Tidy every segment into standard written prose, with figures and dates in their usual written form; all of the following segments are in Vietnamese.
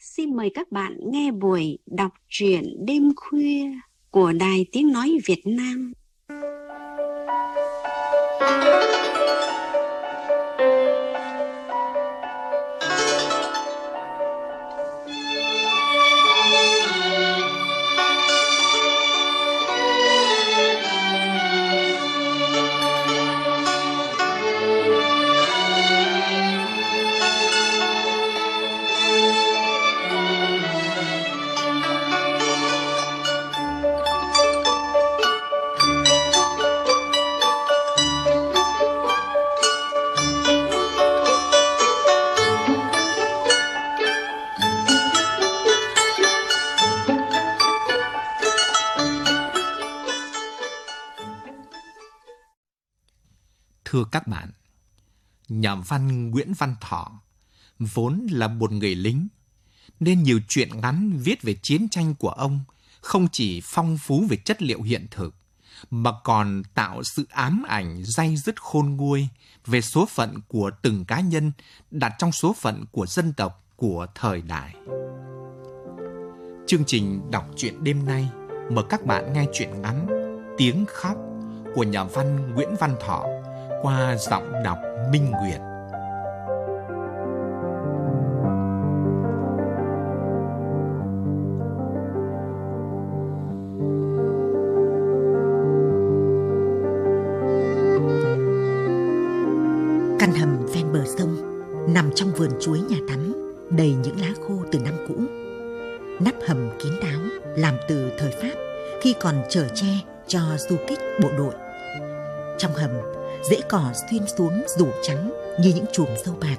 xin mời các bạn nghe buổi đọc truyện đêm khuya của Đài Tiếng Nói Việt Nam. Thưa các bạn, nhà văn Nguyễn Văn Thọ vốn là một người lính, nên nhiều truyện ngắn viết về chiến tranh của ông không chỉ phong phú về chất liệu hiện thực, mà còn tạo sự ám ảnh day dứt khôn nguôi về số phận của từng cá nhân đặt trong số phận của dân tộc của thời đại. Chương trình đọc truyện đêm nay mời các bạn nghe truyện ngắn Tiếng Khóc của nhà văn Nguyễn Văn Thọ qua giọng đọc Minh Nguyệt. Căn hầm ven bờ sông nằm trong vườn chuối nhà Thắm, đầy những lá khô từ năm cũ. Nắp hầm kín đáo, làm từ thời Pháp khi còn chở che cho du kích bộ đội. Trong hầm, rễ cỏ xuyên xuống rủ trắng như những chùm dâu bạc.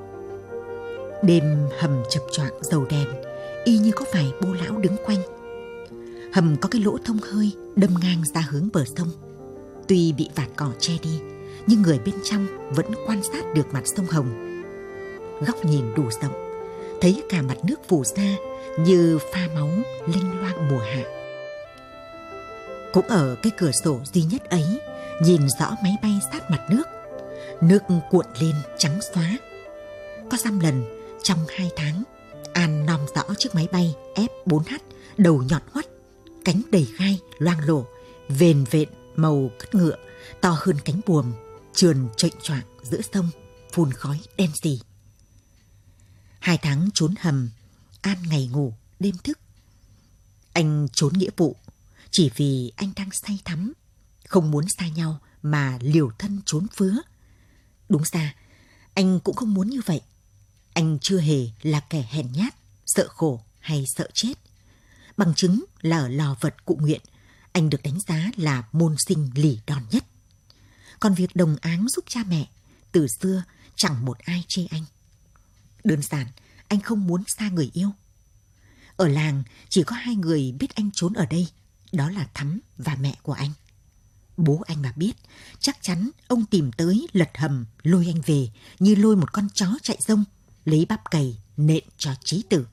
Đêm hầm chập choạng dầu đèn, y như có vài bô lão đứng quanh. Hầm có cái lỗ thông hơi đâm ngang ra hướng bờ sông. Tuy bị vạt cỏ che đi, nhưng người bên trong vẫn quan sát được mặt sông Hồng. Góc nhìn đủ rộng, thấy cả mặt nước phủ ra như pha máu linh loang mùa hạ. Cũng ở cái cửa sổ duy nhất ấy, nhìn rõ máy bay sát mặt nước. Nước cuộn lên trắng xóa. Có dăm lần trong 2 tháng, An nom rõ chiếc máy bay F4H đầu nhọn hoắt, cánh đầy gai loang lổ, vền vện màu cứt ngựa, to hơn cánh buồm, trườn chệch choạng giữa sông, phun khói đen sì. 2 tháng trốn hầm, An ngày ngủ đêm thức. Anh trốn nghĩa vụ chỉ vì anh đang say thắm, không muốn xa nhau mà liều thân trốn phứa. Đúng ra, anh cũng không muốn như vậy. Anh chưa hề là kẻ hèn nhát, sợ khổ hay sợ chết. Bằng chứng là ở lò vật Cụ Nguyện, anh được đánh giá là môn sinh lì đòn nhất. Còn việc đồng áng giúp cha mẹ, từ xưa chẳng một ai chê anh. Đơn giản, anh không muốn xa người yêu. Ở làng chỉ có 2 người biết anh trốn ở đây, đó là Thắm và mẹ của anh. Bố anh mà biết, chắc chắn ông tìm tới lật hầm lôi anh về như lôi một con chó chạy rông, lấy bắp cày nện cho chí tử.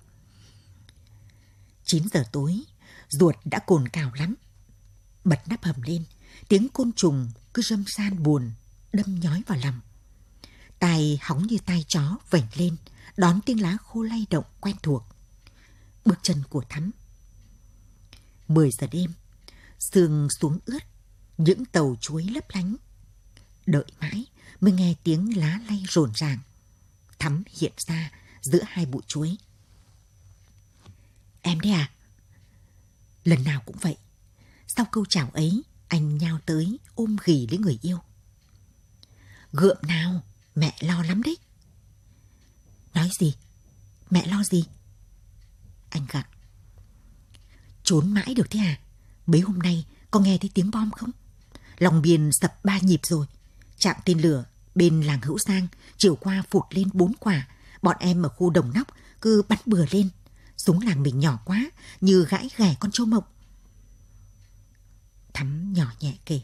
9 giờ tối, ruột đã cồn cào lắm. Bật nắp hầm lên, tiếng côn trùng cứ râm ran buồn, đâm nhói vào lòng. Tai hóng như tai chó vểnh lên, đón tiếng lá khô lay động quen thuộc. Bước chân của Thắm. 10 giờ đêm, sương xuống ướt, những tàu chuối lấp lánh. Đợi mãi mới nghe tiếng lá lay rồn ràng. Thắm hiện ra giữa 2 bụi chuối. Em đấy à? Lần nào cũng vậy. Sau câu chào ấy, anh nhao tới ôm ghì lấy người yêu. Gượm nào, mẹ lo lắm đấy. Nói gì? Mẹ lo gì? Anh gặng. Trốn mãi được thế à? Mấy hôm nay có nghe thấy tiếng bom không? Lòng Biên sập 3 nhịp rồi. Trạm tên lửa bên làng Hữu Giang chiều qua phụt lên 4 quả. Bọn em ở khu Đồng Nóc cứ bắn bừa lên. Súng làng mình nhỏ quá, như gãi ghẻ con trâu mộng. Thắm nhỏ nhẹ kể.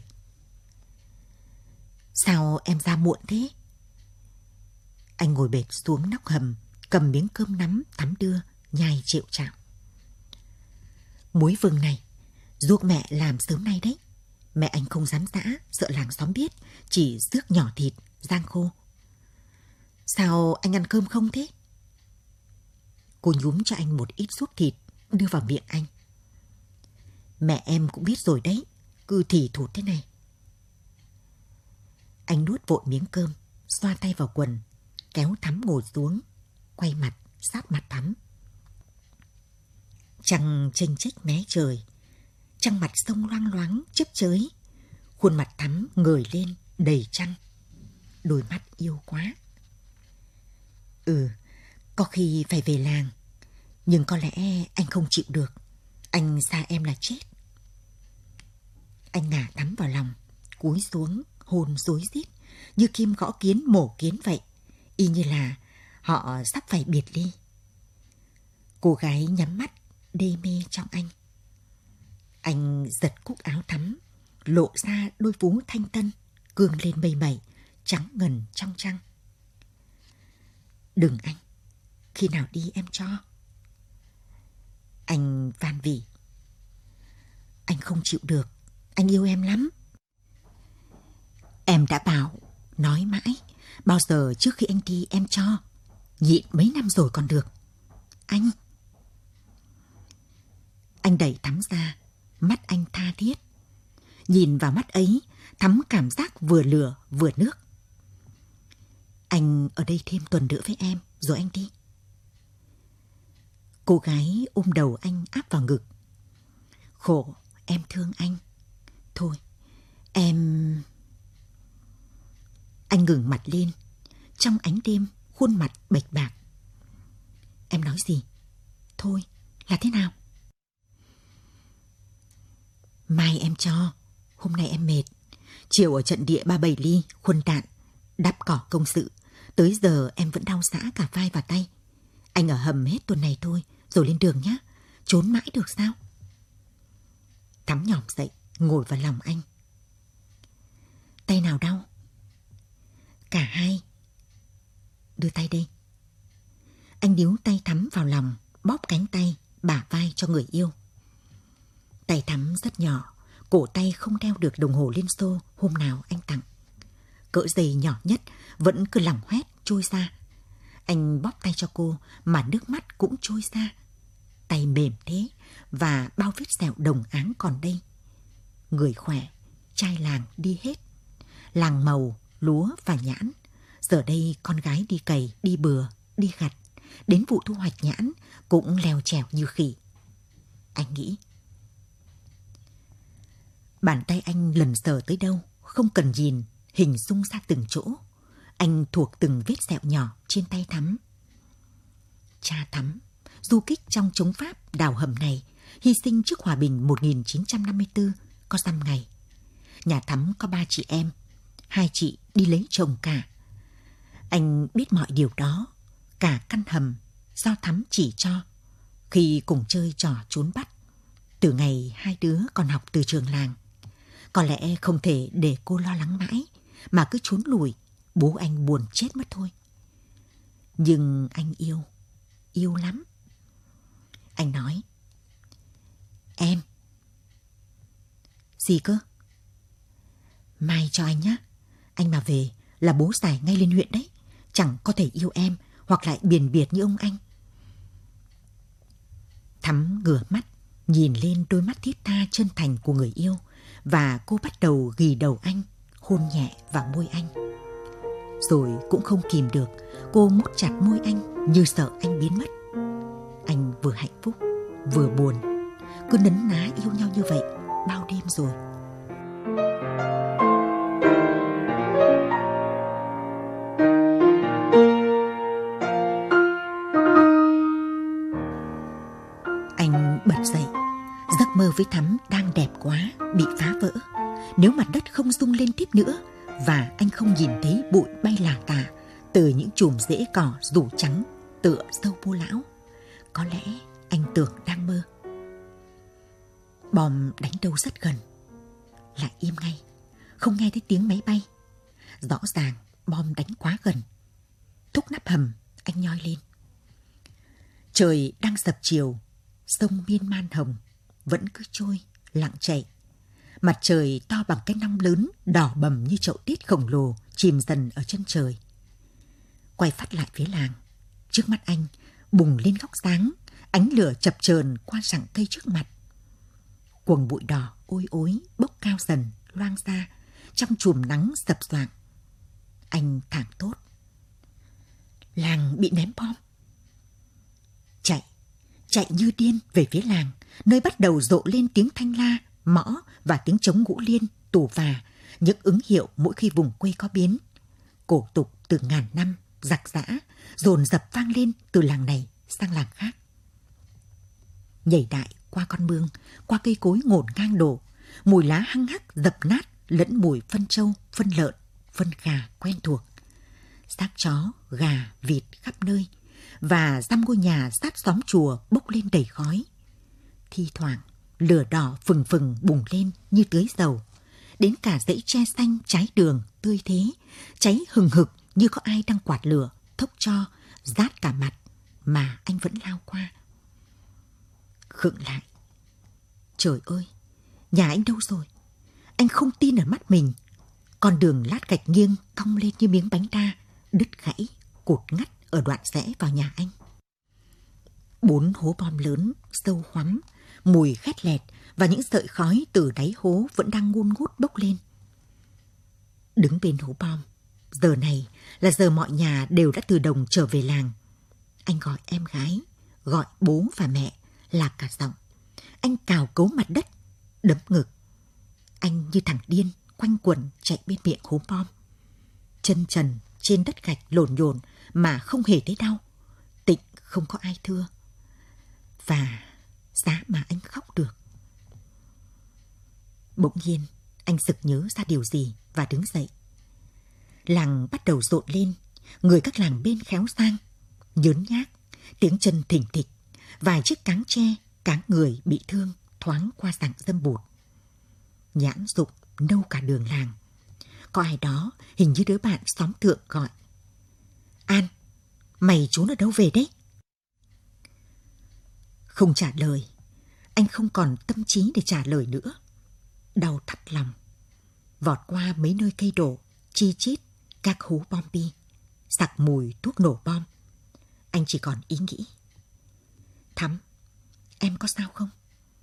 Sao em ra muộn thế? Anh ngồi bệt xuống nóc hầm, cầm miếng cơm nắm Thắm đưa, nhai chịu chạo. Muối vừng này, giúp mẹ làm sớm nay đấy. Mẹ anh không dám giã, sợ làng xóm biết, chỉ rước nhỏ thịt, rang khô. Sao anh ăn cơm không thế? Cô nhúm cho anh một ít ruốc thịt, đưa vào miệng anh. Mẹ em cũng biết rồi đấy, cứ thì thụt thế này. Anh nuốt vội miếng cơm, xoa tay vào quần, kéo Thắm ngồi xuống, quay mặt sát mặt Thắm. Trăng chênh chếch mé trời, trăng mặt sông loang loáng chớp chới. Khuôn mặt Thắm ngời lên đầy trăng, đôi mắt yêu quá. Có khi phải về làng, nhưng có lẽ anh không chịu được. Anh xa em là chết. Anh ngả Thắm vào lòng, cúi xuống hôn rối rít, như kim gõ kiến mổ kiến vậy, y như là họ sắp phải biệt ly. Cô gái nhắm mắt đê mê trong anh. Anh giật cúc áo Thắm, lộ ra đôi vú thanh tân cương lên mây mẩy, trắng ngần trong trăng. Đừng anh, khi nào đi em cho. Anh van vỉ. Anh không chịu được, anh yêu em lắm. Em đã bảo, nói mãi, bao giờ trước khi anh đi em cho. Nhịn mấy năm rồi còn được. Anh đẩy Thắm ra, mắt anh tha thiết. Nhìn vào mắt ấy, Thắm cảm giác vừa lửa vừa nước. Anh ở đây thêm tuần nữa với em, rồi anh đi. Cô gái ôm đầu anh áp vào ngực. Khổ, em thương anh. Thôi, em... Anh ngừng mặt lên. Trong ánh đêm, khuôn mặt bệch bạc. Em nói gì? Thôi, là thế nào? Mai em cho. Hôm nay em mệt. Chiều ở trận địa 37 ly, khuân đạn, đắp cỏ công sự. Tới giờ em vẫn đau rã cả vai và tay. Anh ở hầm hết tuần này thôi, rồi lên đường nhé. Trốn mãi được sao? Thắm nhỏm dậy, ngồi vào lòng anh. Tay nào đau? Cả hai. Đưa tay đây. Anh níu tay Thắm vào lòng, bóp cánh tay, bả vai cho người yêu. Tay Thắm rất nhỏ, cổ tay không đeo được đồng hồ Liên Xô hôm nào anh tặng. Cỡ giày nhỏ nhất vẫn cứ lỏng hoét trôi ra. Anh bóp tay cho cô mà nước mắt cũng trôi ra. Tay mềm thế và bao vết sẹo đồng áng còn đây. Người khỏe, trai làng đi hết. Làng màu, lúa và nhãn. Giờ đây con gái đi cày, đi bừa, đi gặt. Đến vụ thu hoạch nhãn cũng leo trèo như khỉ. Anh nghĩ. Bàn tay anh lần sờ tới đâu, không cần nhìn, hình dung ra từng chỗ. Anh thuộc từng vết sẹo nhỏ trên tay Thắm. Cha Thắm, du kích trong chống Pháp đào hầm này, hy sinh trước hòa bình 1954, có dăm ngày. Nhà Thắm có 3 chị em, 2 chị đi lấy chồng cả. Anh biết mọi điều đó, cả căn hầm do Thắm chỉ cho, khi cùng chơi trò trốn bắt. Từ ngày hai đứa còn học từ trường làng. Có lẽ không thể để cô lo lắng mãi, mà cứ trốn lùi, bố anh buồn chết mất thôi. Nhưng anh yêu, yêu lắm. Anh nói. Em. Gì cơ? Mai cho anh nhé. Anh mà về là bố giải ngay lên huyện đấy. Chẳng có thể yêu em hoặc lại biền biệt như ông anh. Thắm ngửa mắt, nhìn lên đôi mắt thiết tha chân thành của người yêu. Và cô bắt đầu ghì đầu anh, hôn nhẹ vào môi anh. Rồi cũng không kìm được, cô mút chặt môi anh như sợ anh biến mất. Anh vừa hạnh phúc, vừa buồn. Cứ nấn ná yêu nhau như vậy bao đêm rồi. Anh bật dậy. Giấc mơ với Thắm đang đẹp quá, bị phá vỡ. Nếu mặt đất không rung lên tiếp nữa và anh không nhìn thấy bụi bay lả tả từ những chùm rễ cỏ rủ trắng tựa sâu bô lão, có lẽ anh tưởng đang mơ. Bom đánh đâu rất gần, lại im ngay, không nghe thấy tiếng máy bay. Rõ ràng bom đánh quá gần. Thúc nắp hầm, anh nhoi lên. Trời đang dập chiều, sông miên man hồng vẫn cứ trôi, lặng chảy. Mặt trời to bằng cái nong lớn, đỏ bầm như chậu tiết khổng lồ, chìm dần ở chân trời. Quay phát lại phía làng, trước mắt anh, bùng lên góc sáng, ánh lửa chập chờn qua rặng cây trước mặt. Quầng bụi đỏ ôi ối bốc cao dần, loang ra trong chùm nắng sập soạng. Anh thảng thốt: làng bị ném bom. Chạy như điên về phía làng, nơi bắt đầu rộ lên tiếng thanh la, mõ và tiếng trống ngũ liên, tù và, những ứng hiệu mỗi khi vùng quê có biến. Cổ tục từ ngàn năm, giặc giã, dồn dập vang lên từ làng này sang làng khác. Nhảy đại qua con mương, qua cây cối ngổn ngang đổ, mùi lá hăng hắc dập nát lẫn mùi phân trâu, phân lợn, phân gà quen thuộc. Xác chó, gà, vịt khắp nơi, và dăm ngôi nhà sát xóm chùa bốc lên đầy khói. Thi thoảng, lửa đỏ phừng phừng bùng lên như tưới dầu. Đến cả dãy tre xanh trái đường tươi thế, cháy hừng hực như có ai đang quạt lửa, thốc cho, rát cả mặt, mà anh vẫn lao qua. Khựng lại. Trời ơi, nhà anh đâu rồi? Anh không tin ở mắt mình. Con đường lát gạch nghiêng cong lên như miếng bánh đa, đứt gãy, cụt ngắt ở đoạn rẽ vào nhà anh. 4 hố bom lớn, sâu hoắm, mùi khét lẹt và những sợi khói từ đáy hố vẫn đang ngùn ngút bốc lên. Đứng bên hố bom, giờ này là giờ mọi nhà đều đã từ đồng trở về làng. Anh gọi em gái, gọi bố và mẹ, lạc cả giọng. Anh cào cấu mặt đất, đấm ngực. Anh như thằng điên, quanh quẩn chạy bên miệng hố bom. Chân trần trên đất gạch lổn nhổn mà không hề thấy đau. Tịnh không có ai thưa. Và giá mà anh khóc được. Bỗng nhiên, anh sực nhớ ra điều gì và đứng dậy. Làng bắt đầu rộn lên, người các làng bên khéo sang, nhớn nhác, tiếng chân thình thịch, vài chiếc cáng tre, cáng người bị thương thoáng qua rặng râm bụt. Nhãn rụng nâu cả đường làng. Có ai đó, hình như đứa bạn xóm thượng gọi: An, mày trốn ở đâu về đấy? Không trả lời. Anh không còn tâm trí để trả lời nữa. Đau thắt lòng. Vọt qua mấy nơi cây đổ, chi chít, các hố bom bi, sặc mùi thuốc nổ bom. Anh chỉ còn ý nghĩ: Thắm, em có sao không?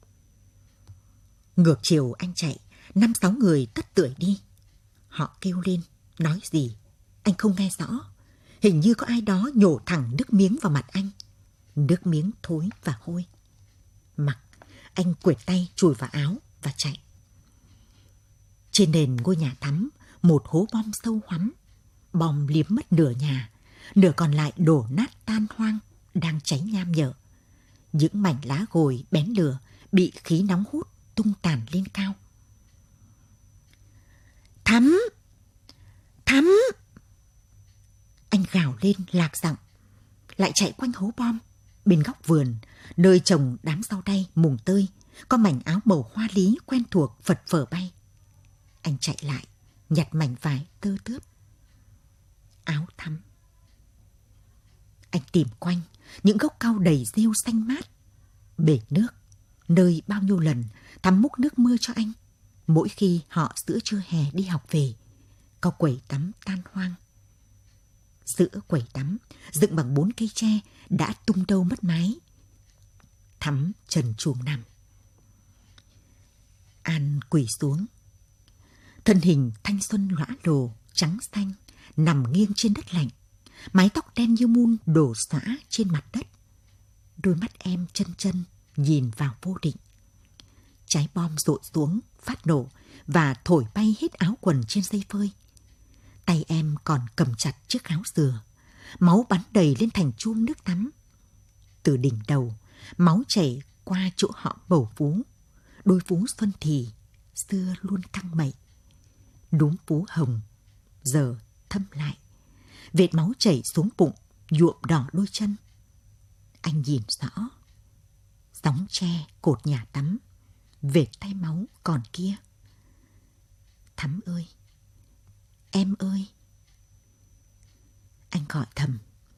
Ngược chiều anh chạy, 5-6 người tất tưởi đi. Họ kêu lên, nói gì, anh không nghe rõ. Hình như có ai đó nhổ thẳng nước miếng vào mặt anh. Nước miếng thối và hôi. Mặc, anh quệt tay chùi vào áo và chạy. Trên nền ngôi nhà Thắm, một hố bom sâu hoắm. Bom liếm mất nửa nhà, nửa còn lại đổ nát tan hoang, đang cháy nham nhở. Những mảnh lá gồi bén lửa bị khí nóng hút tung tàn lên cao. Thắm! Thắm! Anh gào lên lạc giọng, lại chạy quanh hố bom. Bên góc vườn, nơi trồng đám rau đay mùng tơi, có mảnh áo màu hoa lý quen thuộc phật phở bay. Anh chạy lại, nhặt mảnh vải tơ tướp. Áo Thắm. Anh tìm quanh những gốc cau đầy rêu xanh mát. Bể nước, nơi bao nhiêu lần Thắm múc nước mưa cho anh mỗi khi họ giữa trưa hè đi học về. Có quầy tắm tan hoang. Giữa quầy tắm, dựng bằng 4 cây tre đã tung đâu mất mái. Thắm trần truồng nằm. An quỳ xuống. Thân hình thanh xuân lõa lồ, trắng xanh, nằm nghiêng trên đất lạnh. Mái tóc đen như mun đổ xõa trên mặt đất. Đôi mắt em chân chân nhìn vào vô định. Trái bom dội xuống, phát nổ và thổi bay hết áo quần trên dây phơi. Tay em còn cầm chặt chiếc áo dừa. Máu bắn đầy lên thành chum nước tắm. Từ đỉnh đầu, máu chảy qua chỗ họ bầu vú. Đôi vú xuân thì, xưa luôn căng mậy. Núm vú hồng, giờ thâm lại. Vệt máu chảy xuống bụng, nhuộm đỏ đôi chân. Anh nhìn rõ. Gióng tre cột nhà tắm, vệt tay máu còn kia. Thắm ơi! Em ơi! Anh gọi thầm.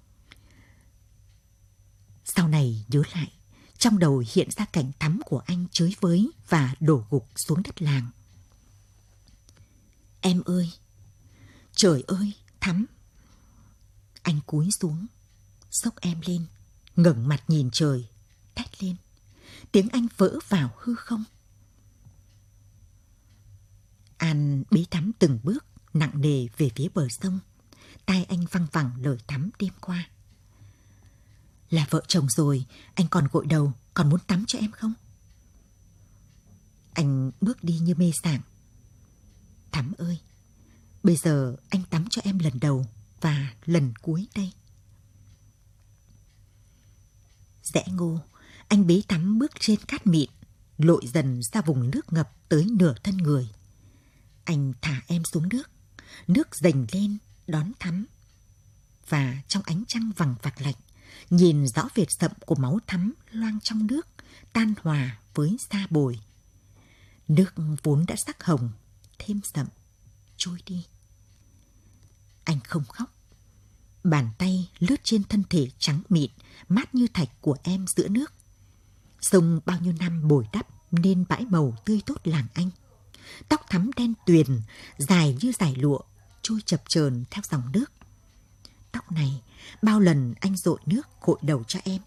Sau này nhớ lại, trong đầu hiện ra cảnh Thắm của anh chới với và đổ gục xuống đất làng. Em ơi! Trời ơi! Thắm! Anh cúi xuống, xốc em lên, ngẩng mặt nhìn trời, thét lên. Tiếng anh vỡ vào hư không. An bế Thắm từng bước nặng nề về phía bờ sông. Tai anh văng vẳng lời Thắm đêm qua. Là vợ chồng rồi, anh còn gội đầu, còn muốn tắm cho em không? Anh bước đi như mê sảng. Thắm ơi, bây giờ anh tắm cho em lần đầu và lần cuối đây. Rẽ ngô, anh bế Thắm bước trên cát mịn, lội dần ra vùng nước ngập tới nửa thân người. Anh thả em xuống nước, nước dành lên đón Thắm. Và trong ánh trăng vằng vặc lạnh, nhìn rõ vệt sậm của máu Thắm loang trong nước, tan hòa với sa bồi. Nước vốn đã sắc hồng, thêm sậm, trôi đi. Anh không khóc. Bàn tay lướt trên thân thể trắng mịn, mát như thạch của em giữa nước. Sông bao nhiêu năm bồi đắp nên bãi màu tươi tốt làng anh. Tóc Thắm đen tuyền, dài như dải lụa, trôi chập chờn theo dòng nước. Tóc này bao lần anh dội nước gội đầu cho em.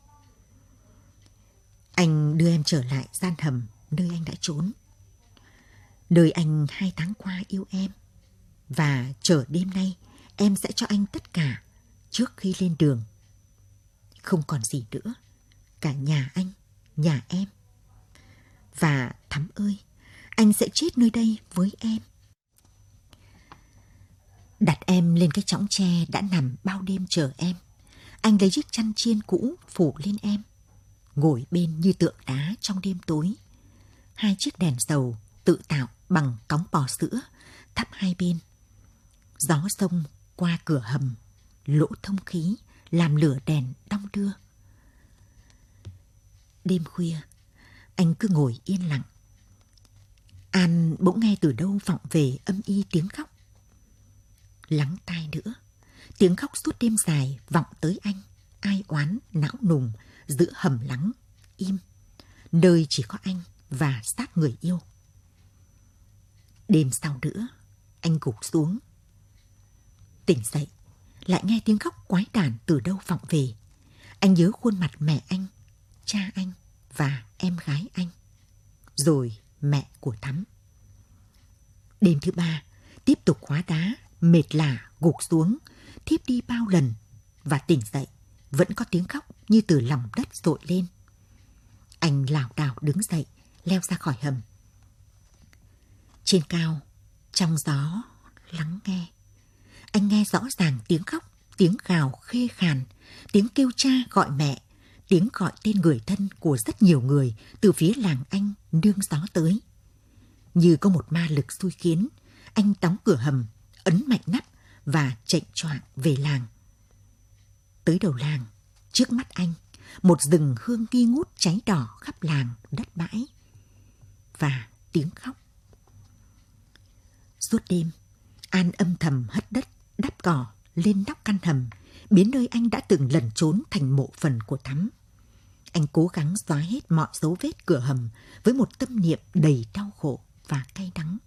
Anh đưa em trở lại gian hầm nơi anh đã trốn. Nơi anh 2 tháng qua yêu em. Và chờ đêm nay em sẽ cho anh tất cả trước khi lên đường. Không còn gì nữa, cả nhà anh, nhà em. Và Thắm ơi, anh sẽ chết nơi đây với em. Đặt em lên cái chõng tre đã nằm bao đêm chờ em. Anh lấy chiếc chăn chiên cũ phủ lên em. Ngồi bên như tượng đá trong đêm tối. 2 chiếc đèn dầu tự tạo bằng cóng bò sữa thắp hai bên. Gió sông qua cửa hầm, lỗ thông khí làm lửa đèn đong đưa. Đêm khuya, anh cứ ngồi yên lặng. An bỗng nghe từ đâu vọng về âm y tiếng khóc. Lắng tai nữa, tiếng khóc suốt đêm dài vọng tới anh, ai oán não nùng giữa hầm lắng, im, nơi chỉ có anh và xác người yêu. Đêm sau nữa, anh gục xuống. Tỉnh dậy, lại nghe tiếng khóc quái đản từ đâu vọng về. Anh nhớ khuôn mặt mẹ anh, cha anh và em gái anh, rồi mẹ của Thắm. Đêm thứ 3, tiếp tục hóa đá, mệt lả gục xuống, thiếp đi bao lần và tỉnh dậy, vẫn có tiếng khóc như từ lòng đất dội lên. Anh lảo đảo đứng dậy, leo ra khỏi hầm. Trên cao, trong gió, lắng nghe. Anh nghe rõ ràng tiếng khóc, tiếng gào khê khàn, tiếng kêu cha gọi mẹ, tiếng gọi tên người thân của rất nhiều người từ phía làng anh nương gió tới. Như có một ma lực xui khiến, anh đóng cửa hầm, ấn mạnh nắp và chạy choạng về làng. Tới đầu làng, trước mắt anh, một rừng hương nghi ngút cháy đỏ khắp làng đất bãi. Và tiếng khóc. Suốt đêm, An âm thầm hất đất, đắp cỏ lên nóc căn hầm, biến nơi anh đã từng lẩn trốn thành mộ phần của Thắm. Anh cố gắng xóa hết mọi dấu vết cửa hầm với một tâm niệm đầy đau khổ và cay đắng.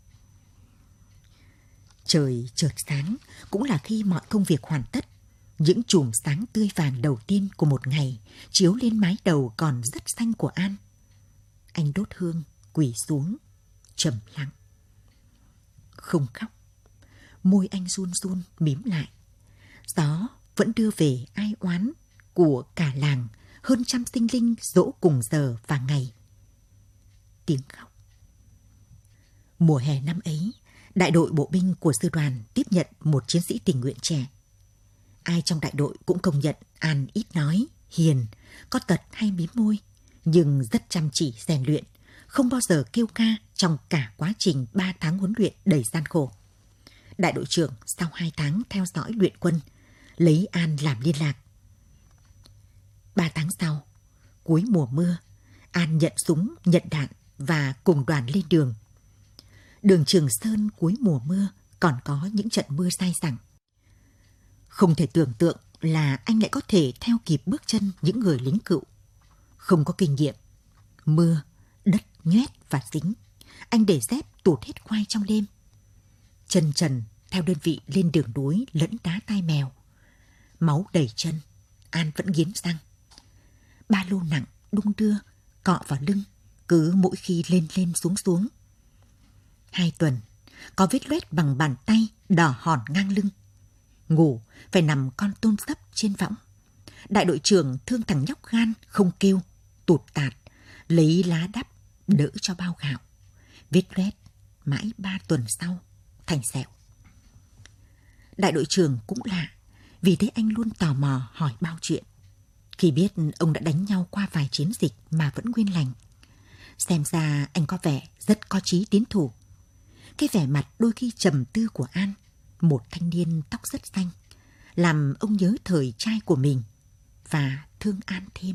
Trời chợt sáng, cũng là khi mọi công việc hoàn tất. Những chùm sáng tươi vàng đầu tiên của một ngày chiếu lên mái đầu còn rất xanh của An. Anh đốt hương, quỳ xuống, trầm lặng. Không khóc. Môi anh run run mím lại. Gió vẫn đưa về ai oán của cả làng, hơn 100 sinh linh dỗ cùng giờ và ngày. Tiếng khóc. Mùa hè năm ấy, đại đội bộ binh của sư đoàn tiếp nhận một chiến sĩ tình nguyện trẻ. Ai trong đại đội cũng công nhận An ít nói, hiền, có tật hay mím môi, nhưng rất chăm chỉ rèn luyện, không bao giờ kêu ca trong cả quá trình 3 tháng huấn luyện đầy gian khổ. Đại đội trưởng sau 2 tháng theo dõi luyện quân, lấy An làm liên lạc. 3 tháng sau, cuối mùa mưa, An nhận súng, nhận đạn và cùng đoàn lên đường. Đường Trường Sơn cuối mùa mưa còn có những trận mưa dai dẳng. Không thể tưởng tượng là anh lại có thể theo kịp bước chân những người lính cựu. Không có kinh nghiệm. Mưa, đất nhoét và dính. Anh để dép tụt hết quai trong đêm. Chân trần theo đơn vị lên đường núi lẫn đá tai mèo. Máu đầy chân, An vẫn nghiến răng. ba lô nặng đung đưa, cọ vào lưng, cứ mỗi khi lên lên xuống xuống. 2 tuần, có vết loét bằng bàn tay đỏ hòn ngang lưng. Ngủ phải nằm con tôm sấp trên võng. Đại đội trưởng thương thằng nhóc gan không kêu, tụt tạt, lấy lá đắp đỡ cho bao gạo. Vết loét mãi 3 tuần sau thành sẹo. Đại đội trưởng cũng lạ, vì thế anh luôn tò mò hỏi bao chuyện. Khi biết ông đã đánh nhau qua vài chiến dịch mà vẫn nguyên lành, xem ra anh có vẻ rất có chí tiến thủ. Cái vẻ mặt đôi khi trầm tư của An, một thanh niên tóc rất xanh, làm ông nhớ thời trai của mình và thương An thêm.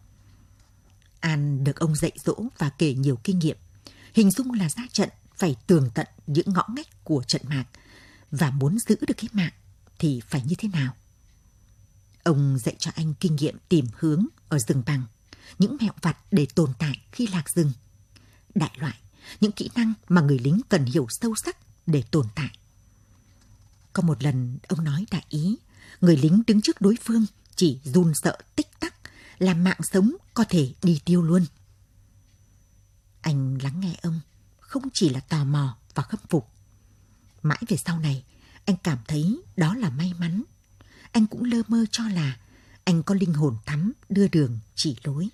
An được ông dạy dỗ và kể nhiều kinh nghiệm, hình dung là ra trận phải tường tận những ngõ ngách của trận mạc, và muốn giữ được cái mạng thì phải như thế nào. Ông dạy cho anh kinh nghiệm tìm hướng ở rừng bằng, những mẹo vặt để tồn tại khi lạc rừng. Đại loại, những kỹ năng mà người lính cần hiểu sâu sắc để tồn tại. Có một lần ông nói đại ý, người lính đứng trước đối phương chỉ run sợ tích tắc, làm mạng sống có thể đi tiêu luôn. Anh lắng nghe ông, không chỉ là tò mò và khâm phục. Mãi về sau này, anh cảm thấy đó là may mắn. Anh cũng lơ mơ cho là anh có linh hồn thắm đưa đường chỉ lối.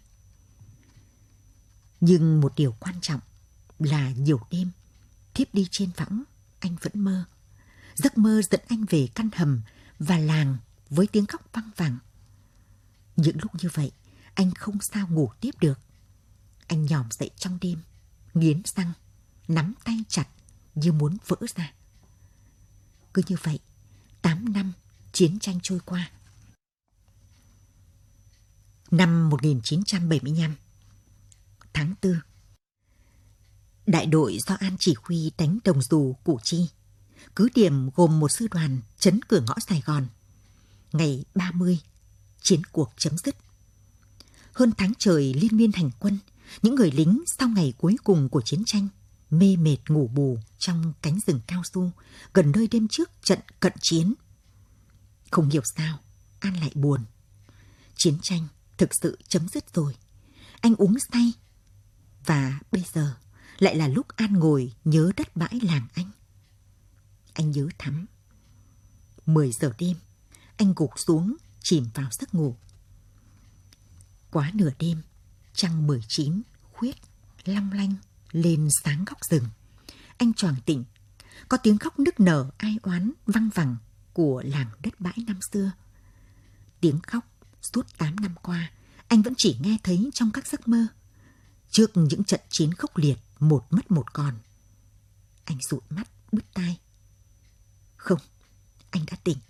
Nhưng một điều quan trọng là nhiều đêm, thiếp đi trên võng, anh vẫn mơ. Giấc mơ dẫn anh về căn hầm và làng với tiếng khóc văng vẳng. Những lúc như vậy, anh không sao ngủ tiếp được. Anh nhòm dậy trong đêm, nghiến răng, nắm tay chặt như muốn vỡ ra. Cứ như vậy, 8 năm chiến tranh trôi qua. Năm 1975, tháng 4, đại đội do An chỉ huy đánh Đồng Dù, Củ Chi. Cứ điểm gồm một sư đoàn trấn cửa ngõ Sài Gòn. Ngày 30, chiến cuộc chấm dứt. Hơn tháng trời liên miên hành quân, những người lính sau ngày cuối cùng của chiến tranh mê mệt ngủ bù trong cánh rừng cao su gần nơi đêm trước trận cận chiến. Không hiểu sao, An lại buồn. Chiến tranh thực sự chấm dứt rồi. Anh uống say. Và bây giờ lại là lúc An ngồi nhớ đất bãi làng anh. Anh nhớ thắm. 10 giờ đêm, anh gục xuống, chìm vào giấc ngủ. Quá nửa đêm, trăng 19 khuyết, long lanh lên sáng góc rừng. Anh choàng tỉnh, có tiếng khóc nức nở ai oán văng vẳng của làng đất bãi năm xưa. Tiếng khóc suốt 8 năm qua, anh vẫn chỉ nghe thấy trong các giấc mơ. Trước những trận chiến khốc liệt, một mất một còn. Anh dụi mắt, bứt tai. Không, anh đã tỉnh.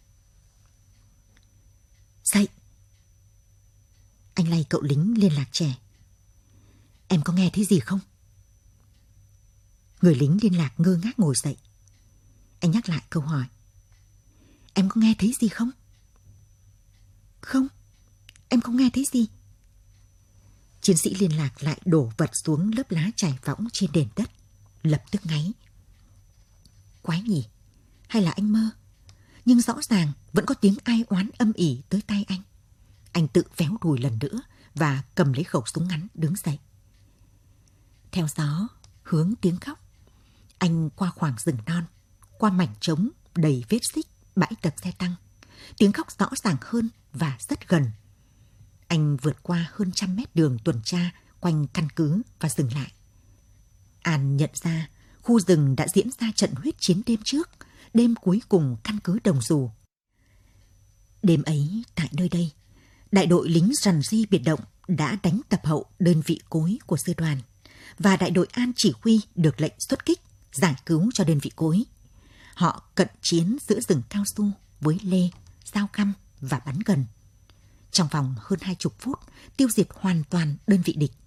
Dậy! Anh lay cậu lính liên lạc trẻ. Em có nghe thấy gì không? Người lính liên lạc ngơ ngác ngồi dậy. Anh nhắc lại câu hỏi. Em có nghe thấy gì không? Không, em không nghe thấy gì. Chiến sĩ liên lạc lại đổ vật xuống lớp lá trải võng trên nền đất, lập tức ngáy. Quái nhỉ? Hay là anh mơ? Nhưng rõ ràng vẫn có tiếng ai oán âm ỉ tới tai anh. Anh tự véo đùi lần nữa và cầm lấy khẩu súng ngắn đứng dậy. Theo gió, hướng tiếng khóc, anh qua khoảng rừng non, qua mảnh trống đầy vết xích, bãi tập xe tăng. Tiếng khóc rõ ràng hơn và rất gần. Anh vượt qua hơn 100 mét đường tuần tra quanh căn cứ và dừng lại. An nhận ra khu rừng đã diễn ra trận huyết chiến đêm trước, đêm cuối cùng căn cứ Đồng Dù. Đêm ấy, tại nơi đây, đại đội lính rằn ri biệt động đã đánh tập hậu đơn vị cối của sư đoàn, và đại đội An chỉ huy được lệnh xuất kích, giải cứu cho đơn vị cối. Họ cận chiến giữa rừng cao su với lê, dao găm và bắn gần. Trong vòng hơn 20 phút, tiêu diệt hoàn toàn đơn vị địch.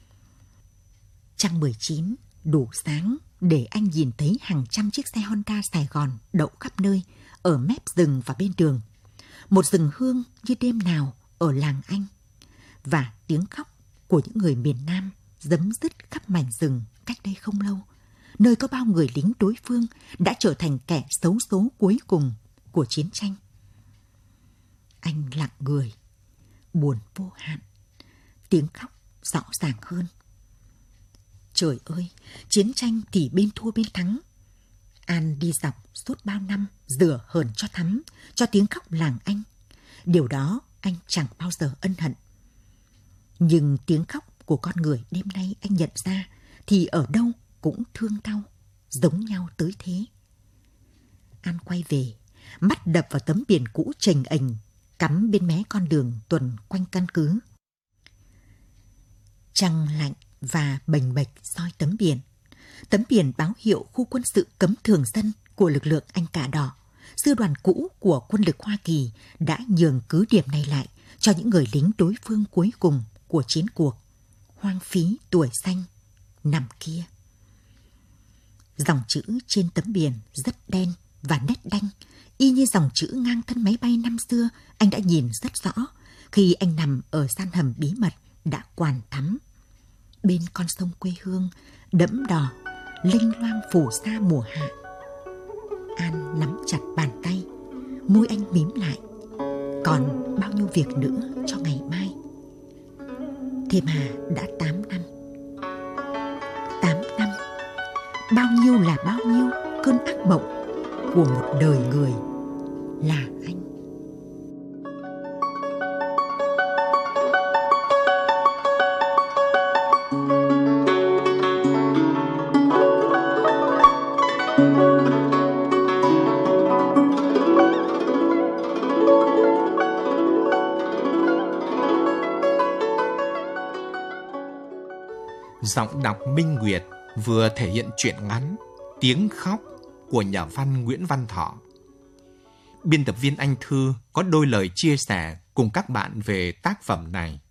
Trăng 19 đủ sáng để anh nhìn thấy hàng trăm chiếc xe Honda Sài Gòn đậu khắp nơi, ở mép rừng và bên đường. Một rừng hương như đêm nào ở làng anh. Và tiếng khóc của những người miền Nam rấm rứt khắp mảnh rừng cách đây không lâu, nơi có bao người lính đối phương đã trở thành kẻ xấu số cuối cùng của chiến tranh. Anh lặng người, buồn vô hạn. tiếng khóc rõ ràng hơn. Trời ơi, chiến tranh thì bên thua bên thắng. An đi dọc suốt bao năm rửa hờn cho Thắm, cho tiếng khóc làng Anh. Điều đó anh chẳng bao giờ ân hận. Nhưng tiếng khóc của con người đêm nay anh nhận ra thì ở đâu cũng thương đau, giống nhau tới thế. An quay về, mắt đập vào tấm biển cũ chềnh ềnh cắm bên mé con đường tuần quanh căn cứ. Trăng lạnh và bềnh bệch soi tấm biển. Tấm biển báo hiệu khu quân sự cấm thường dân của lực lượng Anh Cà Đỏ, sư đoàn cũ của quân lực Hoa Kỳ đã nhường cứ điểm này lại cho những người lính đối phương cuối cùng của chiến cuộc. Hoang phí tuổi xanh nằm kia. Dòng chữ trên tấm biển rất đen và nét đanh, y như dòng chữ ngang thân máy bay năm xưa anh đã nhìn rất rõ khi anh nằm ở gian hầm bí mật đã quàn thắm. Bên con sông quê hương đẫm đỏ, linh loang phủ xa mùa hạ. An nắm chặt bàn tay, môi anh mím lại. Còn bao nhiêu việc nữa cho ngày mai. Thế mà đã 8 năm. 8 năm. Bao nhiêu là bao nhiêu cơn ác mộng của một đời người là anh. Giọng đọc Minh Nguyệt vừa thể hiện truyện ngắn Tiếng khóc của nhà văn Nguyễn Văn Thọ. Biên tập viên Anh Thư có đôi lời chia sẻ cùng các bạn về tác phẩm này.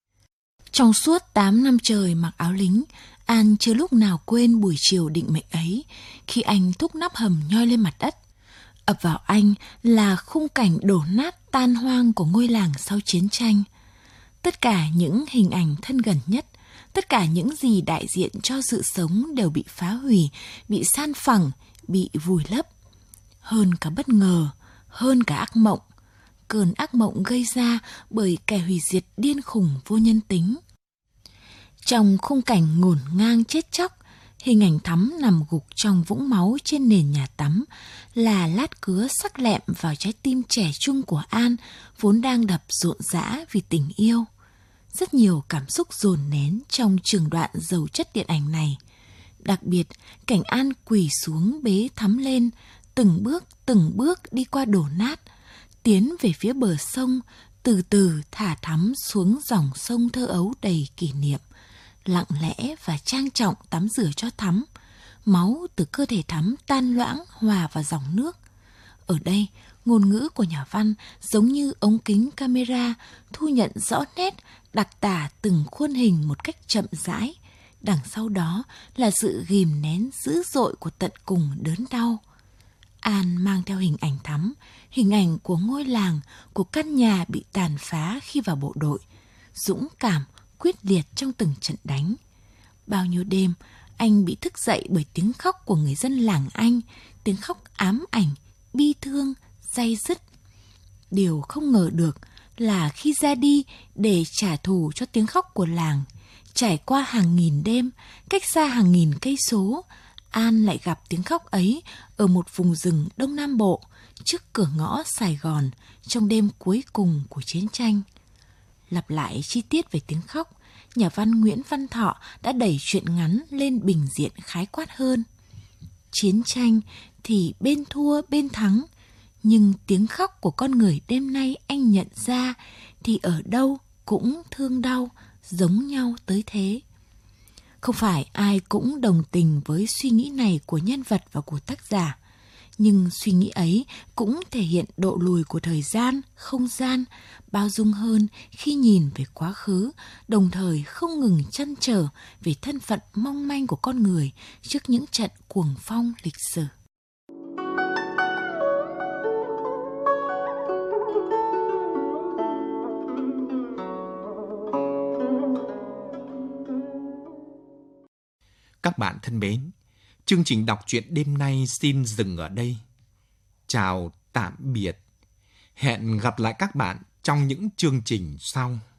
Trong suốt 8 năm trời mặc áo lính, An chưa lúc nào quên buổi chiều định mệnh ấy, khi anh thúc nắp hầm nhoi lên mặt đất. Ập vào anh là khung cảnh đổ nát tan hoang của ngôi làng sau chiến tranh. Tất cả những hình ảnh thân gần nhất, tất cả những gì đại diện cho sự sống đều bị phá hủy, bị san phẳng, bị vùi lấp. Hơn cả bất ngờ, hơn cả ác mộng. Cơn ác mộng gây ra bởi kẻ hủy diệt điên khùng vô nhân tính. Trong khung cảnh ngổn ngang chết chóc, hình ảnh Thắm nằm gục trong vũng máu trên nền nhà tắm là lát cứa sắc lẹm vào trái tim trẻ trung của An, vốn đang đập rộn rã vì tình yêu. Rất nhiều cảm xúc dồn nén trong trường đoạn giàu chất điện ảnh này. Đặc biệt, cảnh An quỳ xuống bế Thắm lên, từng bước đi qua đổ nát, tiến về phía bờ sông, từ từ thả Thắm xuống dòng sông thơ ấu đầy kỷ niệm, lặng lẽ và trang trọng tắm rửa cho Thắm. Máu từ cơ thể Thắm tan loãng hòa vào dòng nước. Ở đây, ngôn ngữ của nhà văn giống như ống kính camera thu nhận rõ nét, đặc tả từng khuôn hình một cách chậm rãi. Đằng sau đó là sự ghìm nén dữ dội của tận cùng đớn đau. An mang theo hình ảnh Thắm, hình ảnh của ngôi làng, của căn nhà bị tàn phá khi vào bộ đội, dũng cảm, quyết liệt trong từng trận đánh. Bao nhiêu đêm, anh bị thức dậy bởi tiếng khóc của người dân làng Anh, tiếng khóc ám ảnh, bi thương, day dứt. Điều không ngờ được là khi ra đi để trả thù cho tiếng khóc của làng, trải qua hàng nghìn đêm, cách xa hàng nghìn cây số, An lại gặp tiếng khóc ấy ở một vùng rừng Đông Nam Bộ, trước cửa ngõ Sài Gòn, trong đêm cuối cùng của chiến tranh. Lặp lại chi tiết về tiếng khóc, nhà văn Nguyễn Văn Thọ đã đẩy truyện ngắn lên bình diện khái quát hơn. Chiến tranh thì bên thua bên thắng, nhưng tiếng khóc của con người đêm nay anh nhận ra thì ở đâu cũng thương đau, giống nhau tới thế. Không phải ai cũng đồng tình với suy nghĩ này của nhân vật và của tác giả, nhưng suy nghĩ ấy cũng thể hiện độ lùi của thời gian, không gian, bao dung hơn khi nhìn về quá khứ, đồng thời không ngừng trăn trở về thân phận mong manh của con người trước những trận cuồng phong lịch sử. Các bạn thân mến, chương trình đọc truyện đêm nay xin dừng ở đây. Chào tạm biệt. Hẹn gặp lại các bạn trong những chương trình sau.